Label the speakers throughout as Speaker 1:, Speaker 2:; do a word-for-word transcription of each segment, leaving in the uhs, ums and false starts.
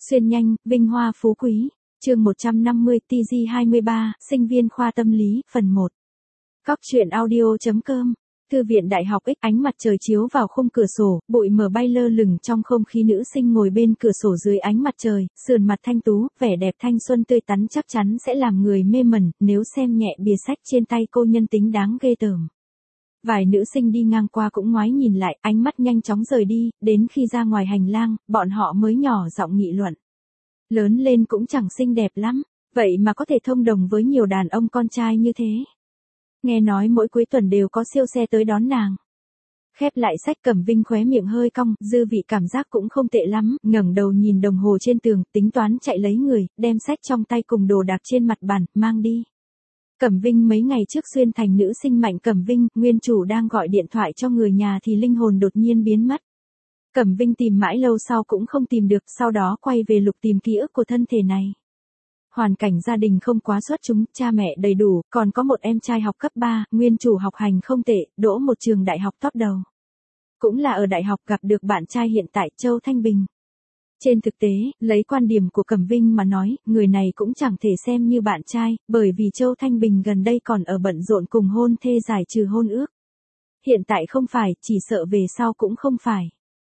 Speaker 1: Xuyên nhanh, vinh hoa phú quý. Chương một trăm năm mươi T G hai mươi ba, sinh viên khoa tâm lý, phần một. Góc truyện audio.com. Thư viện Đại học X, ánh mặt trời chiếu vào khung cửa sổ, bụi mờ bay lơ lửng trong không khí, nữ sinh ngồi bên cửa sổ dưới ánh mặt trời, sườn mặt thanh tú, vẻ đẹp thanh xuân tươi tắn chắc chắn sẽ làm người mê mẩn, nếu xem nhẹ bìa sách trên tay cô nhân tính đáng ghê tởm. Vài nữ sinh đi ngang qua cũng ngoái nhìn lại, ánh mắt nhanh chóng rời đi, đến khi ra ngoài hành lang, bọn họ mới nhỏ giọng nghị luận. Lớn lên cũng chẳng xinh đẹp lắm, vậy mà có thể thông đồng với nhiều đàn ông con trai như thế. Nghe nói mỗi cuối tuần đều có siêu xe tới đón nàng. Khép lại sách, Cẩm Vinh khóe miệng hơi cong, dư vị cảm giác cũng không tệ lắm, ngẩng đầu nhìn đồng hồ trên tường, tính toán chạy lấy người, đem sách trong tay cùng đồ đạc trên mặt bàn, mang đi. Cẩm Vinh mấy ngày trước xuyên thành nữ sinh Mạnh Cẩm Vinh, nguyên chủ đang gọi điện thoại cho người nhà thì linh hồn đột nhiên biến mất. Cẩm Vinh tìm mãi lâu sau cũng không tìm được, sau đó quay về lục tìm ký ức của thân thể này. Hoàn cảnh gia đình không quá xuất chúng, cha mẹ đầy đủ, còn có một em trai học cấp ba, nguyên chủ học hành không tệ, đỗ một trường đại học top đầu. Cũng là ở đại học gặp được bạn trai hiện tại, Châu Thanh Bình. Trên thực tế, lấy quan điểm của Cẩm Vinh mà nói, người này cũng chẳng thể xem như bạn trai, bởi vì Châu Thanh Bình gần đây còn ở bận rộn cùng hôn thê giải trừ hôn ước. Hiện tại không phải, chỉ sợ về sau cũng không phải.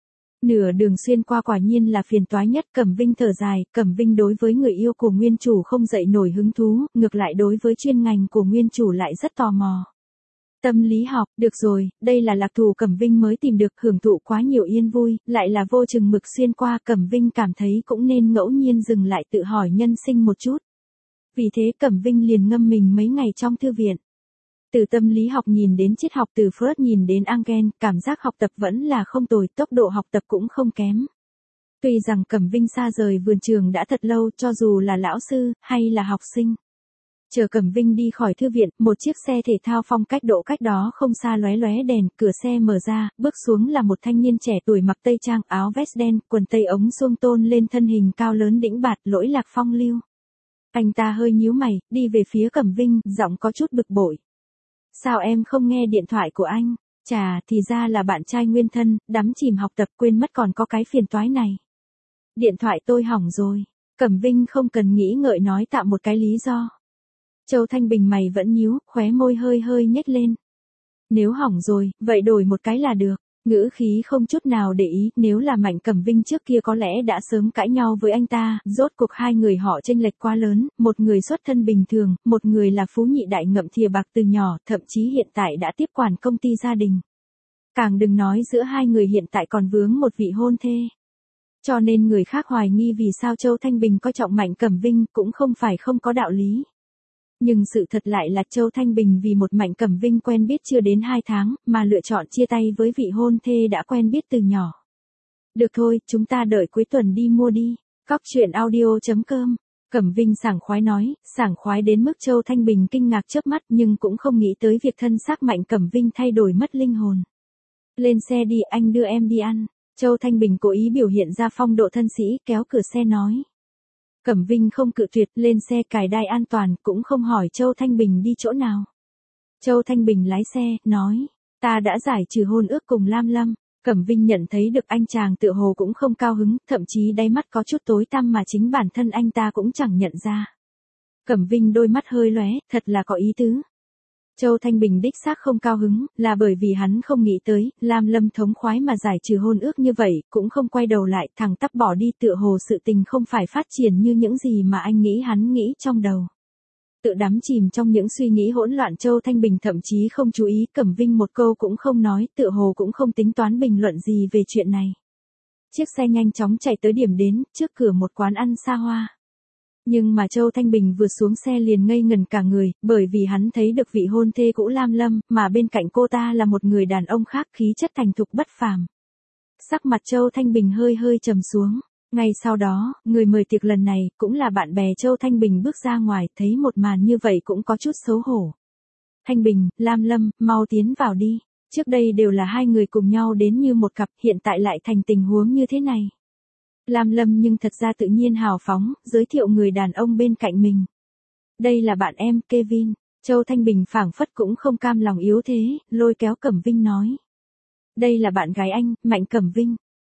Speaker 1: Nửa đường xuyên qua quả nhiên là phiền toái nhất, Cẩm Vinh thở dài, Cẩm Vinh đối với người yêu của nguyên chủ không dậy nổi hứng thú, ngược lại đối với chuyên ngành của nguyên chủ lại rất tò mò. Tâm lý học, được rồi, đây là lạc thù Cẩm Vinh mới tìm được, hưởng thụ quá nhiều yên vui, lại là vô chừng mực xuyên qua, Cẩm Vinh cảm thấy cũng nên ngẫu nhiên dừng lại tự hỏi nhân sinh một chút. Vì thế Cẩm Vinh liền ngâm mình mấy ngày trong thư viện. Từ tâm lý học nhìn đến triết học, từ Freud nhìn đến Engel, cảm giác học tập vẫn là không tồi, tốc độ học tập cũng không kém. Tuy rằng Cẩm Vinh xa rời vườn trường đã thật lâu, cho dù là lão sư, hay là học sinh. Chờ Cẩm Vinh đi khỏi thư viện, một chiếc xe thể thao phong cách độ cách đó không xa lóe lóe đèn, cửa xe mở ra, bước xuống là một thanh niên trẻ tuổi mặc tây trang, áo vest đen, quần tây ống suông tôn lên thân hình cao lớn đĩnh bạt, lỗi lạc phong lưu. Anh ta hơi nhíu mày, đi về phía Cẩm Vinh, giọng có chút bực bội. Sao em không nghe điện thoại của anh? Chà, thì ra là bạn trai nguyên thân, đắm chìm học tập quên mất còn có cái phiền toái này. Điện thoại tôi hỏng rồi. Cẩm Vinh không cần nghĩ ngợi nói tạm một cái lý do. Châu Thanh Bình mày vẫn nhíu, khóe môi hơi hơi nhếch lên. Nếu hỏng rồi, vậy đổi một cái là được. Ngữ khí không chút nào để ý, nếu là Mạnh Cẩm Vinh trước kia có lẽ đã sớm cãi nhau với anh ta, rốt cuộc hai người họ chênh lệch quá lớn, một người xuất thân bình thường, một người là phú nhị đại ngậm thìa bạc từ nhỏ, thậm chí hiện tại đã tiếp quản công ty gia đình. Càng đừng nói giữa hai người hiện tại còn vướng một vị hôn thê. Cho nên người khác hoài nghi vì sao Châu Thanh Bình coi trọng Mạnh Cẩm Vinh cũng không phải không có đạo lý. Nhưng sự thật lại là Châu Thanh Bình vì một Mạnh Cẩm Vinh quen biết chưa đến hai tháng, mà lựa chọn chia tay với vị hôn thê đã quen biết từ nhỏ. Được thôi, chúng ta đợi cuối tuần đi mua đi. Góc truyện audio.com. Cẩm Vinh sảng khoái nói, sảng khoái đến mức Châu Thanh Bình kinh ngạc chớp mắt nhưng cũng không nghĩ tới việc thân xác Mạnh Cẩm Vinh thay đổi mất linh hồn. Lên xe đi, anh đưa em đi ăn. Châu Thanh Bình cố ý biểu hiện ra phong độ thân sĩ, kéo cửa xe nói. Cẩm Vinh không cự tuyệt, lên xe cài đai an toàn, cũng không hỏi Châu Thanh Bình đi chỗ nào. Châu Thanh Bình lái xe, nói, ta đã giải trừ hôn ước cùng Lam Lâm. Cẩm Vinh nhận thấy được anh chàng tựa hồ cũng không cao hứng, thậm chí đáy mắt có chút tối tăm mà chính bản thân anh ta cũng chẳng nhận ra. Cẩm Vinh đôi mắt hơi lóe, thật là có ý tứ. Châu Thanh Bình đích xác không cao hứng, là bởi vì hắn không nghĩ tới, Lam Lâm thống khoái mà giải trừ hôn ước như vậy, cũng không quay đầu lại, thẳng tắp bỏ đi, tựa hồ sự tình không phải phát triển như những gì mà anh nghĩ hắn nghĩ trong đầu. Tự đắm chìm trong những suy nghĩ hỗn loạn, Châu Thanh Bình thậm chí không chú ý, Cẩm Vinh một câu cũng không nói, tựa hồ cũng không tính toán bình luận gì về chuyện này. Chiếc xe nhanh chóng chạy tới điểm đến, trước cửa một quán ăn xa hoa. Nhưng mà Châu Thanh Bình vừa xuống xe liền ngây ngẩn cả người, bởi vì hắn thấy được vị hôn thê cũ Lam Lâm, mà bên cạnh cô ta là một người đàn ông khác, khí chất thành thục bất phàm. Sắc mặt Châu Thanh Bình hơi hơi trầm xuống. Ngay sau đó, người mời tiệc lần này, cũng là bạn bè Châu Thanh Bình bước ra ngoài, thấy một màn như vậy cũng có chút xấu hổ. Thanh Bình, Lam Lâm, mau tiến vào đi. Trước đây đều là hai người cùng nhau đến như một cặp, hiện tại lại thành tình huống như thế này. Lam Lâm nhưng thật ra tự nhiên hào phóng, giới thiệu người đàn ông bên cạnh mình. Đây là bạn em, Kevin. Châu Thanh Bình phảng phất cũng không cam lòng yếu thế, lôi kéo Cẩm Vinh nói. Đây là bạn gái anh, Mạnh Cẩm Vinh.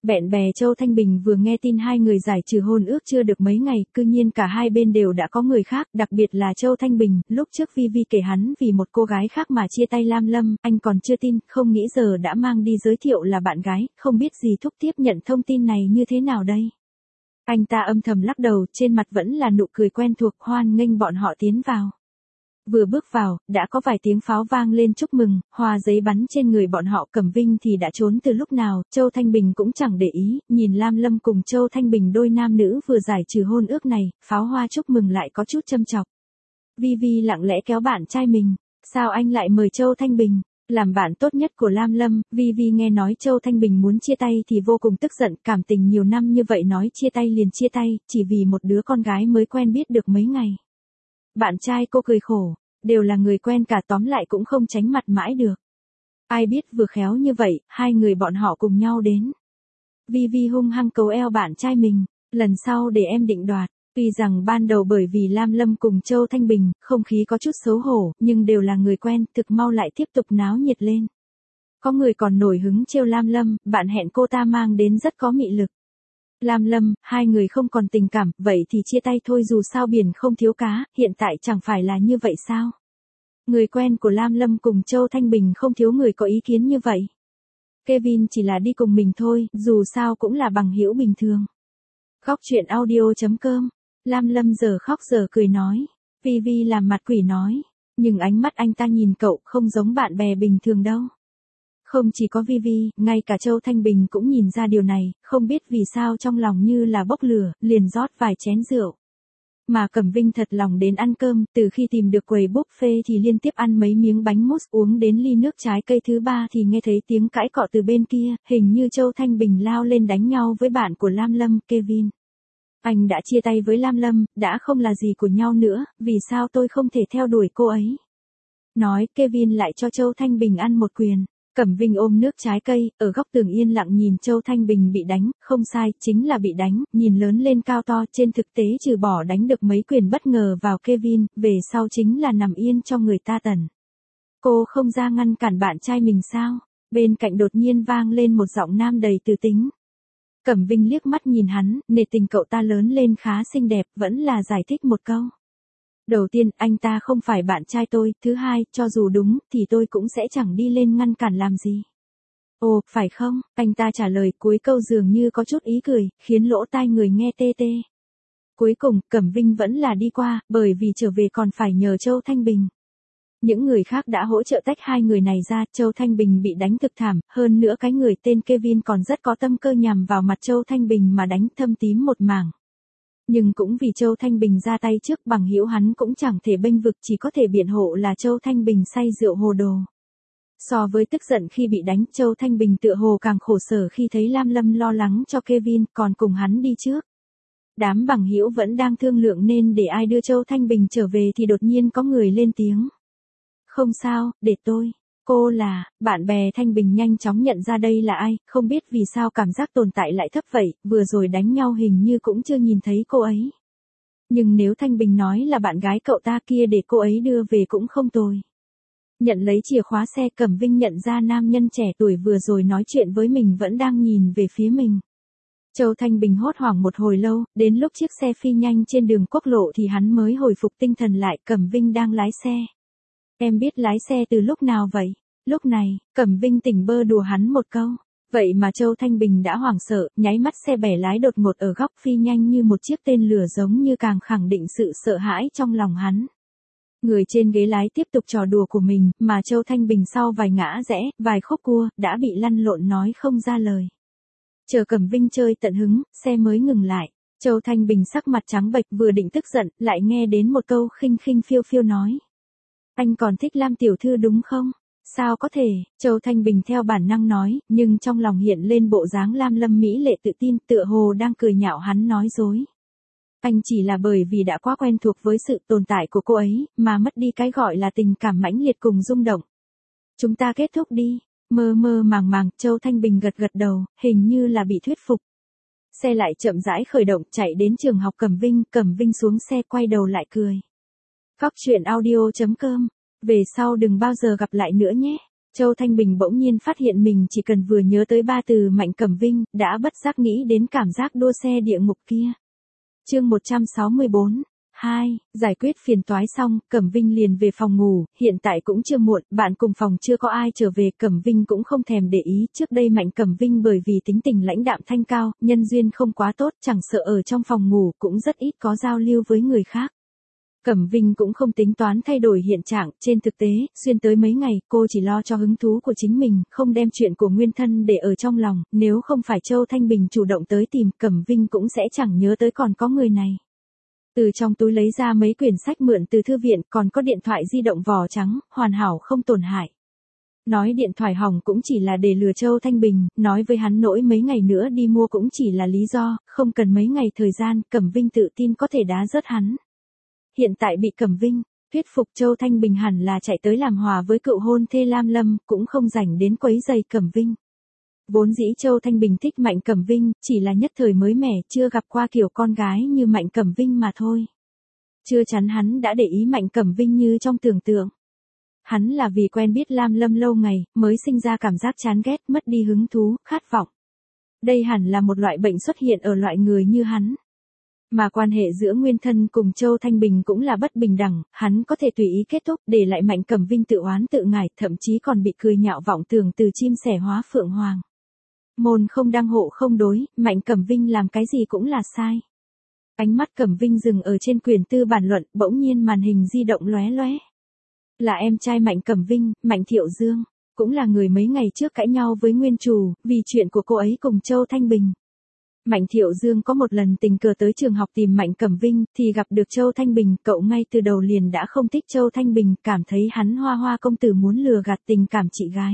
Speaker 1: Bạn bè Châu Thanh Bình vừa nghe tin hai người giải trừ hôn ước chưa được mấy ngày, cư nhiên cả hai bên đều đã có người khác, đặc biệt là Châu Thanh Bình, lúc trước Vi Vi kể hắn vì một cô gái khác mà chia tay Lam Lâm, anh còn chưa tin, không nghĩ giờ đã mang đi giới thiệu là bạn gái, không biết gì Thúc tiếp nhận thông tin này như thế nào đây. Anh ta âm thầm lắc đầu, trên mặt vẫn là nụ cười quen thuộc, hoan nghênh bọn họ tiến vào. Vừa bước vào, đã có vài tiếng pháo vang lên chúc mừng, hoa giấy bắn trên người bọn họ. Cẩm Vinh thì đã trốn từ lúc nào, Châu Thanh Bình cũng chẳng để ý, nhìn Lam Lâm cùng Châu Thanh Bình đôi nam nữ vừa giải trừ hôn ước này, pháo hoa chúc mừng lại có chút châm chọc. Vi Vi lặng lẽ kéo bạn trai mình, sao anh lại mời Châu Thanh Bình? Làm bạn tốt nhất của Lam Lâm, Vi Vi nghe nói Châu Thanh Bình muốn chia tay thì vô cùng tức giận, cảm tình nhiều năm như vậy nói chia tay liền chia tay, chỉ vì một đứa con gái mới quen biết được mấy ngày. Bạn trai cô cười khổ, đều là người quen cả, tóm lại cũng không tránh mặt mãi được. Ai biết vừa khéo như vậy, hai người bọn họ cùng nhau đến. Vi Vi hung hăng cấu eo bạn trai mình, lần sau để em định đoạt. Tuy rằng ban đầu bởi vì Lam Lâm cùng Châu Thanh Bình, không khí có chút xấu hổ, nhưng đều là người quen, thực mau lại tiếp tục náo nhiệt lên. Có người còn nổi hứng trêu Lam Lâm, bạn hẹn cô ta mang đến rất có mị lực. Lam Lâm, hai người không còn tình cảm, vậy thì chia tay thôi, dù sao biển không thiếu cá, hiện tại chẳng phải là như vậy sao? Người quen của Lam Lâm cùng Châu Thanh Bình không thiếu người có ý kiến như vậy. Kevin chỉ là đi cùng mình thôi, dù sao cũng là bằng hữu bình thường. Khóc chuyện audio chấm com. Lam Lâm giờ khóc giờ cười nói. Vi Vi làm mặt quỷ nói. Nhưng ánh mắt anh ta nhìn cậu không giống bạn bè bình thường đâu. Không chỉ có Vi Vi, ngay cả Châu Thanh Bình cũng nhìn ra điều này, không biết vì sao trong lòng như là bốc lửa, liền rót vài chén rượu. Mà Cẩm Vinh thật lòng đến ăn cơm, từ khi tìm được quầy buffet thì liên tiếp ăn mấy miếng bánh mousse, uống đến ly nước trái cây thứ ba thì nghe thấy tiếng cãi cọ từ bên kia, hình như Châu Thanh Bình lao lên đánh nhau với bạn của Lam Lâm, Kevin. Anh đã chia tay với Lam Lâm, đã không là gì của nhau nữa, vì sao tôi không thể theo đuổi cô ấy? Nói, Kevin lại cho Châu Thanh Bình ăn một quyền. Cẩm Vinh ôm nước trái cây, ở góc tường yên lặng nhìn Châu Thanh Bình bị đánh, không sai, chính là bị đánh, nhìn lớn lên cao to, trên thực tế trừ bỏ đánh được mấy quyền bất ngờ vào Kevin, về sau chính là nằm yên cho người ta tẩn. Cô không ra ngăn cản bạn trai mình sao? Bên cạnh đột nhiên vang lên một giọng nam đầy từ tính. Cẩm Vinh liếc mắt nhìn hắn, nể tình cậu ta lớn lên khá xinh đẹp, vẫn là giải thích một câu. Đầu tiên, anh ta không phải bạn trai tôi, thứ hai, cho dù đúng, thì tôi cũng sẽ chẳng đi lên ngăn cản làm gì. Ồ, phải không? Anh ta trả lời, cuối câu dường như có chút ý cười, khiến lỗ tai người nghe tê tê. Cuối cùng, Cẩm Vinh vẫn là đi qua, bởi vì trở về còn phải nhờ Châu Thanh Bình. Những người khác đã hỗ trợ tách hai người này ra, Châu Thanh Bình bị đánh thực thảm, hơn nữa cái người tên Kevin còn rất có tâm cơ nhằm vào mặt Châu Thanh Bình mà đánh thâm tím một mảng. Nhưng cũng vì Châu Thanh Bình ra tay trước, bằng hữu hắn cũng chẳng thể bênh vực, chỉ có thể biện hộ là Châu Thanh Bình say rượu hồ đồ. So với tức giận khi bị đánh, Châu Thanh Bình tựa hồ càng khổ sở khi thấy Lam Lâm lo lắng cho Kevin, còn cùng hắn đi trước. Đám bằng hữu vẫn đang thương lượng nên để ai đưa Châu Thanh Bình trở về thì đột nhiên có người lên tiếng. Không sao, để tôi. Cô là, bạn bè Thanh Bình nhanh chóng nhận ra đây là ai, không biết vì sao cảm giác tồn tại lại thấp vậy, vừa rồi đánh nhau hình như cũng chưa nhìn thấy cô ấy. Nhưng nếu Thanh Bình nói là bạn gái cậu ta kia để cô ấy đưa về cũng không tồi. Nhận lấy chìa khóa xe, Cẩm Vinh nhận ra nam nhân trẻ tuổi vừa rồi nói chuyện với mình vẫn đang nhìn về phía mình. Châu Thanh Bình hốt hoảng một hồi lâu, đến lúc chiếc xe phi nhanh trên đường quốc lộ thì hắn mới hồi phục tinh thần lại, Cẩm Vinh đang lái xe. Em biết lái xe từ lúc nào vậy? Lúc này, Cẩm Vinh tỉnh bơ đùa hắn một câu. Vậy mà Châu Thanh Bình đã hoảng sợ, nháy mắt xe bẻ lái đột ngột ở góc phi nhanh như một chiếc tên lửa, giống như càng khẳng định sự sợ hãi trong lòng hắn. Người trên ghế lái tiếp tục trò đùa của mình, mà Châu Thanh Bình sau vài ngã rẽ, vài khúc cua, đã bị lăn lộn nói không ra lời. Chờ Cẩm Vinh chơi tận hứng, xe mới ngừng lại. Châu Thanh Bình sắc mặt trắng bệch, vừa định tức giận, lại nghe đến một câu khinh khinh phiêu phiêu nói. Anh còn thích Lam tiểu thư đúng không? Sao có thể? Châu Thanh Bình theo bản năng nói, nhưng trong lòng hiện lên bộ dáng Lam Lâm mỹ lệ tự tin, tựa hồ đang cười nhạo hắn nói dối. Anh chỉ là bởi vì đã quá quen thuộc với sự tồn tại của cô ấy, mà mất đi cái gọi là tình cảm mãnh liệt cùng rung động. Chúng ta kết thúc đi. Mơ mơ màng màng, Châu Thanh Bình gật gật đầu, hình như là bị thuyết phục. Xe lại chậm rãi khởi động, chạy đến trường học Cẩm Vinh, Cẩm Vinh xuống xe quay đầu lại cười. Khóc chuyện audio chấm com. Về sau đừng bao giờ gặp lại nữa nhé. Châu Thanh Bình bỗng nhiên phát hiện mình chỉ cần vừa nhớ tới ba từ Mạnh Cẩm Vinh, đã bất giác nghĩ đến cảm giác đua xe địa ngục kia. Chương một trăm sáu mươi bốn. hai. Giải quyết phiền toái xong, Cẩm Vinh liền về phòng ngủ, hiện tại cũng chưa muộn, bạn cùng phòng chưa có ai trở về, Cẩm Vinh cũng không thèm để ý, trước đây Mạnh Cẩm Vinh bởi vì tính tình lãnh đạm thanh cao, nhân duyên không quá tốt, chẳng sợ ở trong phòng ngủ cũng rất ít có giao lưu với người khác. Cẩm Vinh cũng không tính toán thay đổi hiện trạng, trên thực tế, xuyên tới mấy ngày, cô chỉ lo cho hứng thú của chính mình, không đem chuyện của nguyên thân để ở trong lòng, nếu không phải Châu Thanh Bình chủ động tới tìm, Cẩm Vinh cũng sẽ chẳng nhớ tới còn có người này. Từ trong túi lấy ra mấy quyển sách mượn từ thư viện, còn có điện thoại di động vỏ trắng, hoàn hảo không tổn hại. Nói điện thoại hỏng cũng chỉ là để lừa Châu Thanh Bình, nói với hắn nỗi mấy ngày nữa đi mua cũng chỉ là lý do, không cần mấy ngày thời gian, Cẩm Vinh tự tin có thể đá rớt hắn. Hiện tại bị Cẩm Vinh thuyết phục, Châu Thanh Bình hẳn là chạy tới làm hòa với cựu hôn thê Lam Lâm, cũng không rảnh đến quấy giày Cẩm Vinh. Vốn dĩ Châu Thanh Bình thích Mạnh Cẩm Vinh, chỉ là nhất thời mới mẻ, chưa gặp qua kiểu con gái như Mạnh Cẩm Vinh mà thôi. Chưa chắn hắn đã để ý Mạnh Cẩm Vinh như trong tưởng tượng. Hắn là vì quen biết Lam Lâm lâu ngày, mới sinh ra cảm giác chán ghét, mất đi hứng thú, khát vọng. Đây hẳn là một loại bệnh xuất hiện ở loại người như hắn. Mà quan hệ giữa nguyên thân cùng Châu Thanh Bình cũng là bất bình đẳng, hắn có thể tùy ý kết thúc, để lại Mạnh Cẩm Vinh tự oán tự ngải, thậm chí còn bị cười nhạo vọng tưởng từ chim sẻ hóa phượng hoàng. Môn không đăng hộ không đối, Mạnh Cẩm Vinh làm cái gì cũng là sai. Ánh mắt Cẩm Vinh dừng ở trên quyển tư bản luận, bỗng nhiên màn hình di động lóe lóe. Là em trai Mạnh Cẩm Vinh, Mạnh Thiệu Dương, cũng là người mấy ngày trước cãi nhau với nguyên chủ, vì chuyện của cô ấy cùng Châu Thanh Bình. Mạnh Thiệu Dương có một lần tình cờ tới trường học tìm Mạnh Cẩm Vinh, thì gặp được Châu Thanh Bình, cậu ngay từ đầu liền đã không thích Châu Thanh Bình, cảm thấy hắn hoa hoa công tử muốn lừa gạt tình cảm chị gái.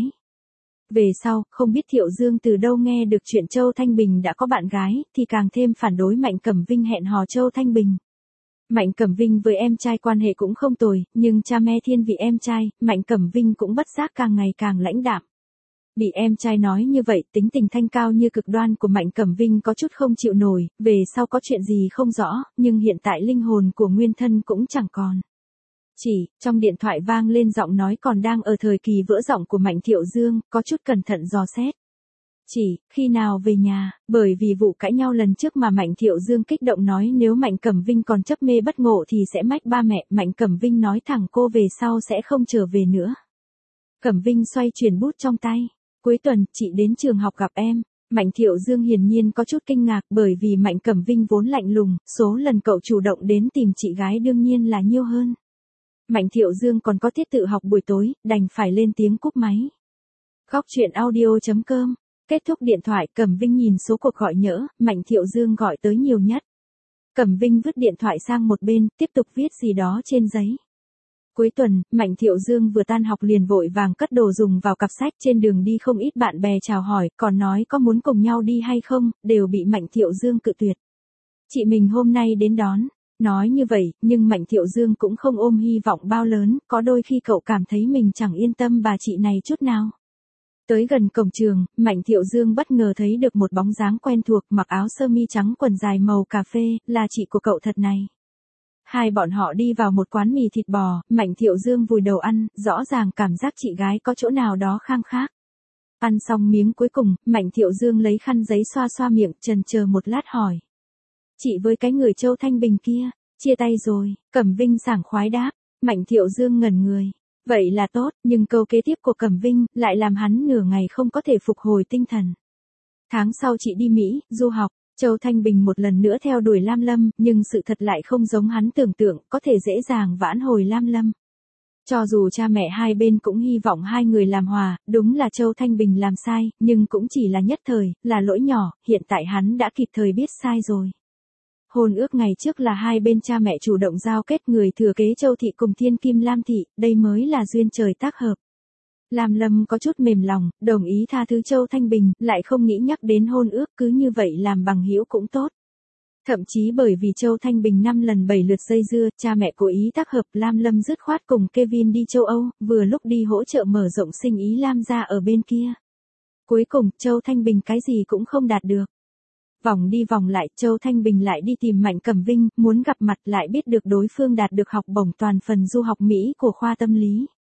Speaker 1: Về sau, không biết Thiệu Dương từ đâu nghe được chuyện Châu Thanh Bình đã có bạn gái, thì càng thêm phản đối Mạnh Cẩm Vinh hẹn hò Châu Thanh Bình. Mạnh Cẩm Vinh với em trai quan hệ cũng không tồi, nhưng cha mẹ thiên vị em trai, Mạnh Cẩm Vinh cũng bất giác càng ngày càng lãnh đạm. Bị em trai nói như vậy, tính tình thanh cao như cực đoan của Mạnh Cẩm Vinh có chút không chịu nổi, về sau có chuyện gì không rõ, nhưng hiện tại linh hồn của nguyên thân cũng chẳng còn. Chỉ, trong điện thoại vang lên giọng nói còn đang ở thời kỳ vỡ giọng của Mạnh Thiệu Dương, có chút cẩn thận dò xét. Chỉ, khi nào về nhà, bởi vì vụ cãi nhau lần trước mà Mạnh Thiệu Dương kích động nói nếu Mạnh Cẩm Vinh còn chấp mê bất ngộ thì sẽ mách ba mẹ, Mạnh Cẩm Vinh nói thẳng cô về sau sẽ không trở về nữa. Cẩm Vinh xoay chuyển bút trong tay. Cuối tuần, chị đến trường học gặp em. Mạnh Thiệu Dương hiển nhiên có chút kinh ngạc bởi vì Mạnh Cẩm Vinh vốn lạnh lùng, số lần cậu chủ động đến tìm chị gái đương nhiên là nhiều hơn. Mạnh Thiệu Dương còn có tiết tự học buổi tối, đành phải lên tiếng cúp máy. Góc chuyện audio chấm com. Kết thúc điện thoại, Cẩm Vinh nhìn số cuộc gọi nhỡ, Mạnh Thiệu Dương gọi tới nhiều nhất. Cẩm Vinh vứt điện thoại sang một bên, tiếp tục viết gì đó trên giấy. Cuối tuần, Mạnh Thiệu Dương vừa tan học liền vội vàng cất đồ dùng vào cặp sách, trên đường đi không ít bạn bè chào hỏi, còn nói có muốn cùng nhau đi hay không, đều bị Mạnh Thiệu Dương cự tuyệt. Chị mình hôm nay đến đón. Nói như vậy, nhưng Mạnh Thiệu Dương cũng không ôm hy vọng bao lớn, có đôi khi cậu cảm thấy mình chẳng yên tâm bà chị này chút nào. Tới gần cổng trường, Mạnh Thiệu Dương bất ngờ thấy được một bóng dáng quen thuộc, mặc áo sơ mi trắng quần dài màu cà phê, là chị của cậu thật này. Hai bọn họ đi vào một quán mì thịt bò, Mạnh Thiệu Dương vùi đầu ăn, rõ ràng cảm giác chị gái có chỗ nào đó khang khác. Ăn xong miếng cuối cùng, Mạnh Thiệu Dương lấy khăn giấy xoa xoa miệng, chần chờ một lát hỏi. Chị với cái người Châu Thanh Bình kia, chia tay rồi, Cẩm Vinh sảng khoái đáp. Mạnh Thiệu Dương ngẩn người. Vậy là tốt, nhưng câu kế tiếp của Cẩm Vinh lại làm hắn nửa ngày không có thể phục hồi tinh thần. Tháng sau chị đi Mỹ, du học. Châu Thanh Bình một lần nữa theo đuổi Lam Lâm, nhưng sự thật lại không giống hắn tưởng tượng, có thể dễ dàng vãn hồi Lam Lâm. Cho dù cha mẹ hai bên cũng hy vọng hai người làm hòa, đúng là Châu Thanh Bình làm sai, nhưng cũng chỉ là nhất thời, là lỗi nhỏ, hiện tại hắn đã kịp thời biết sai rồi. Hôn ước ngày trước là hai bên cha mẹ chủ động giao kết, người thừa kế Châu Thị cùng thiên kim Lam Thị, đây mới là duyên trời tác hợp. Lam Lâm có chút mềm lòng, đồng ý tha thứ Châu Thanh Bình, lại không nghĩ nhắc đến hôn ước, cứ như vậy làm bằng hữu cũng tốt. Thậm chí bởi vì Châu Thanh Bình năm lần bảy lượt dây dưa, cha mẹ cố ý tác hợp, Lam Lâm dứt khoát cùng Kevin đi châu Âu, vừa lúc đi hỗ trợ mở rộng sinh ý Lam gia ở bên kia. Cuối cùng, Châu Thanh Bình cái gì cũng không đạt được. Vòng đi vòng lại, Châu Thanh Bình lại đi tìm Mạnh Cẩm Vinh, muốn gặp mặt, lại biết được đối phương đạt được học bổng toàn phần du học Mỹ của khoa tâm lý.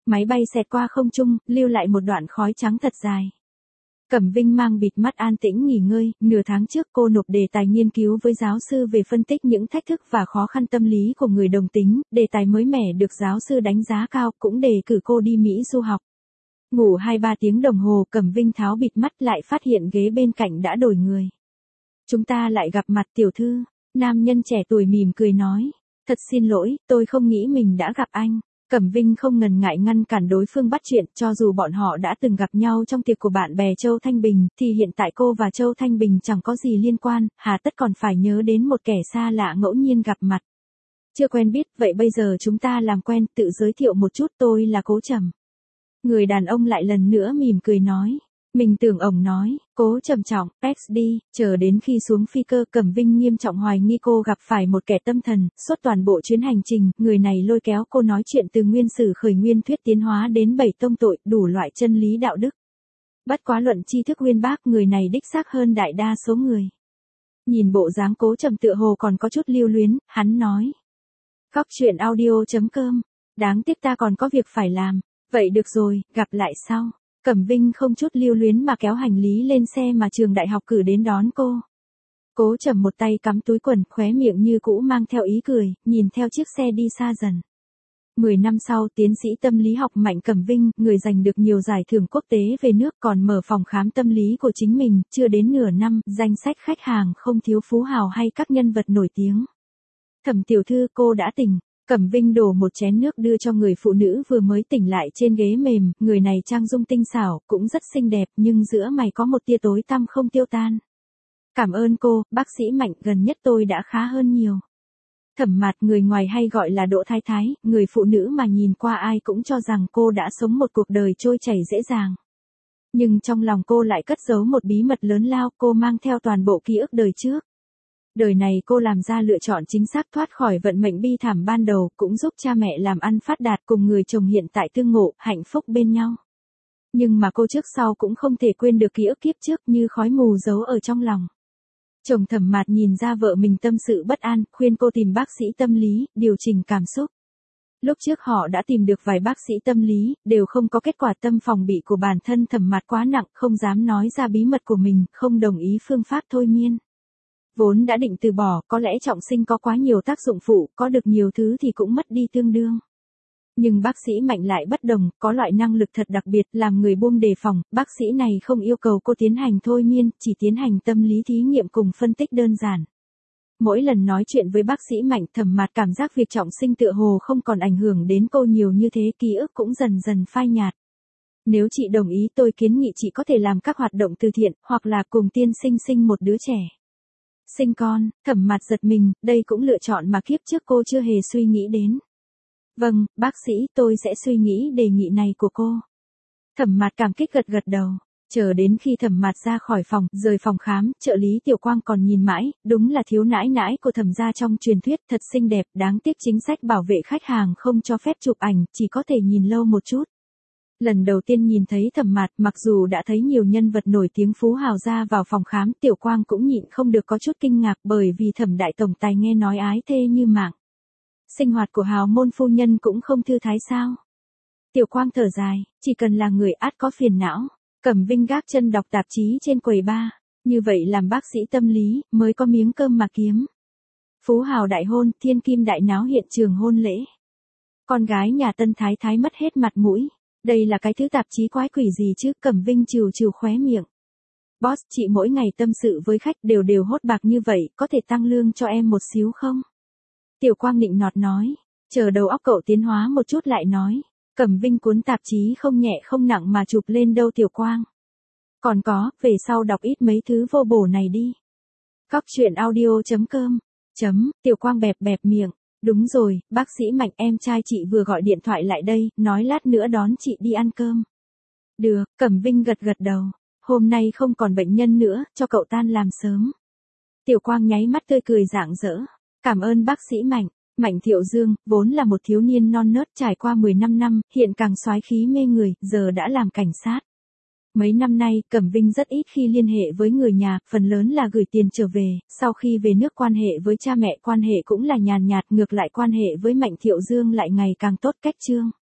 Speaker 1: Máy bay xẹt qua không trung, lưu lại một đoạn khói trắng thật dài. Cẩm Vinh mang bịt mắt an tĩnh nghỉ ngơi, nửa tháng trước cô nộp đề tài nghiên cứu với giáo sư về phân tích những thách thức và khó khăn tâm lý của người đồng tính, đề tài mới mẻ được giáo sư đánh giá cao, cũng đề cử cô đi Mỹ du học. Ngủ hai ba tiếng đồng hồ, Cẩm Vinh tháo bịt mắt lại phát hiện ghế bên cạnh đã đổi người. Chúng ta lại gặp mặt tiểu thư, nam nhân trẻ tuổi mỉm cười nói. Thật xin lỗi, tôi không nghĩ mình đã gặp anh. Cẩm Vinh không ngần ngại ngăn cản đối phương bắt chuyện, cho dù bọn họ đã từng gặp nhau trong tiệc của bạn bè Châu Thanh Bình, thì hiện tại cô và Châu Thanh Bình chẳng có gì liên quan, hà tất còn phải nhớ đến một kẻ xa lạ ngẫu nhiên gặp mặt. Chưa quen biết, vậy bây giờ chúng ta làm quen, tự giới thiệu một chút, tôi là Cố Trầm. Người đàn ông lại lần nữa mỉm cười nói. Mình tưởng ổng nói, Cố trầm trọng, ích đi, chờ đến khi xuống phi cơ, Cẩm Vinh nghiêm trọng hoài nghi cô gặp phải một kẻ tâm thần, suốt toàn bộ chuyến hành trình, người này lôi kéo cô nói chuyện từ nguyên sử khởi nguyên thuyết tiến hóa đến bảy tông tội, đủ loại chân lý đạo đức. Bất quá luận tri thức uyên bác, người này đích xác hơn đại đa số người. Nhìn bộ dáng Cố Trầm tựa hồ còn có chút lưu luyến, hắn nói. Góc truyện audio chấm com, đáng tiếc ta còn có việc phải làm, vậy được rồi, gặp lại sau. Cẩm Vinh không chút lưu luyến mà kéo hành lý lên xe mà trường đại học cử đến đón cô. Cố Trầm một tay cắm túi quần, khóe miệng như cũ mang theo ý cười, nhìn theo chiếc xe đi xa dần. Mười năm sau, tiến sĩ tâm lý học Mạnh Cẩm Vinh, người giành được nhiều giải thưởng quốc tế về nước, còn mở phòng khám tâm lý của chính mình, chưa đến nửa năm, danh sách khách hàng không thiếu phú hào hay các nhân vật nổi tiếng. Thẩm tiểu thư, cô đã tỉnh. Cẩm Vinh đổ một chén nước đưa cho người phụ nữ vừa mới tỉnh lại trên ghế mềm, người này trang dung tinh xảo, cũng rất xinh đẹp, nhưng giữa mày có một tia tối tăm không tiêu tan. Cảm ơn cô, bác sĩ Mạnh, gần nhất tôi đã khá hơn nhiều. Thẩm Mạt, người ngoài hay gọi là Đỗ Thái Thái, người phụ nữ mà nhìn qua ai cũng cho rằng cô đã sống một cuộc đời trôi chảy dễ dàng. Nhưng trong lòng cô lại cất giấu một bí mật lớn lao, cô mang theo toàn bộ ký ức đời trước. Đời này cô làm ra lựa chọn chính xác, thoát khỏi vận mệnh bi thảm ban đầu, cũng giúp cha mẹ làm ăn phát đạt, cùng người chồng hiện tại tương ngộ, hạnh phúc bên nhau. Nhưng mà cô trước sau cũng không thể quên được ký ức kiếp trước, như khói mù giấu ở trong lòng. Chồng Thẩm Mạt nhìn ra vợ mình tâm sự bất an, khuyên cô tìm bác sĩ tâm lý, điều chỉnh cảm xúc. Lúc trước họ đã tìm được vài bác sĩ tâm lý, đều không có kết quả. Tâm phòng bị của bản thân Thẩm Mạt quá nặng, không dám nói ra bí mật của mình, không đồng ý phương pháp thôi miên. Vốn đã định từ bỏ, có lẽ trọng sinh có quá nhiều tác dụng phụ, có được nhiều thứ thì cũng mất đi tương đương. Nhưng bác sĩ Mạnh lại bất đồng, có loại năng lực thật đặc biệt, làm người buông đề phòng. Bác sĩ này không yêu cầu cô tiến hành thôi miên, chỉ tiến hành tâm lý thí nghiệm cùng phân tích đơn giản. Mỗi lần nói chuyện với bác sĩ Mạnh, Thẩm Mạt cảm giác việc trọng sinh tựa hồ không còn ảnh hưởng đến cô nhiều như thế, ký ức cũng dần dần phai nhạt. Nếu chị đồng ý, tôi kiến nghị chị có thể làm các hoạt động từ thiện, hoặc là cùng tiên sinh sinh một đứa trẻ. Sinh con. Thẩm Mạt giật mình, đây cũng lựa chọn mà kiếp trước cô chưa hề suy nghĩ đến. Vâng, bác sĩ, tôi sẽ suy nghĩ đề nghị này của cô. Thẩm Mạt cảm kích gật gật đầu. Chờ đến khi Thẩm Mạt ra khỏi phòng, rời phòng khám, trợ lý Tiểu Quang còn nhìn mãi, đúng là thiếu nãi nãi của Thẩm gia trong truyền thuyết, thật xinh đẹp, đáng tiếc chính sách bảo vệ khách hàng không cho phép chụp ảnh, chỉ có thể nhìn lâu một chút. Lần đầu tiên nhìn thấy Thẩm Mạt, mặc dù đã thấy nhiều nhân vật nổi tiếng phú hào ra vào phòng khám, Tiểu Quang cũng nhịn không được có chút kinh ngạc, bởi vì Thẩm đại tổng tài nghe nói ái thê như mạng. Sinh hoạt của hào môn phu nhân cũng không thư thái sao? Tiểu Quang thở dài, chỉ cần là người ắt có phiền não. Cẩm Vinh gác chân đọc tạp chí trên quầy bar, như vậy làm bác sĩ tâm lý, mới có miếng cơm mà kiếm. Phú hào đại hôn, thiên kim đại náo hiện trường hôn lễ. Con gái nhà Tân Thái Thái mất hết mặt mũi. Đây là cái thứ tạp chí quái quỷ gì chứ? Cẩm Vinh trừ trừ khóe miệng. Boss, chị mỗi ngày tâm sự với khách đều đều hốt bạc như vậy, có thể tăng lương cho em một xíu không? Tiểu Quang nịnh nọt nói. Chờ đầu óc cậu tiến hóa một chút lại nói. Cẩm Vinh cuốn tạp chí không nhẹ không nặng mà chụp lên đâu Tiểu Quang. Còn có, về sau đọc ít mấy thứ vô bổ này đi. Góc truyện audio chấm com. Chấm, Tiểu Quang bẹp bẹp miệng. Đúng rồi, bác sĩ Mạnh, em trai chị vừa gọi điện thoại lại đây, nói lát nữa đón chị đi ăn cơm. Được, Cẩm Vinh gật gật đầu. Hôm nay không còn bệnh nhân nữa, cho cậu tan làm sớm. Tiểu Quang nháy mắt tươi cười rạng rỡ. Cảm ơn bác sĩ Mạnh. Mạnh Thiệu Dương, vốn là một thiếu niên non nớt trải qua mười lăm năm, hiện càng soái khí mê người, giờ đã làm cảnh sát. Mấy năm nay, Cẩm Vinh rất ít khi liên hệ với người nhà, phần lớn là gửi tiền trở về, sau khi về nước quan hệ với cha mẹ quan hệ cũng là nhàn nhạt, ngược lại quan hệ với Mạnh Thiệu Dương lại ngày càng tốt cách chương.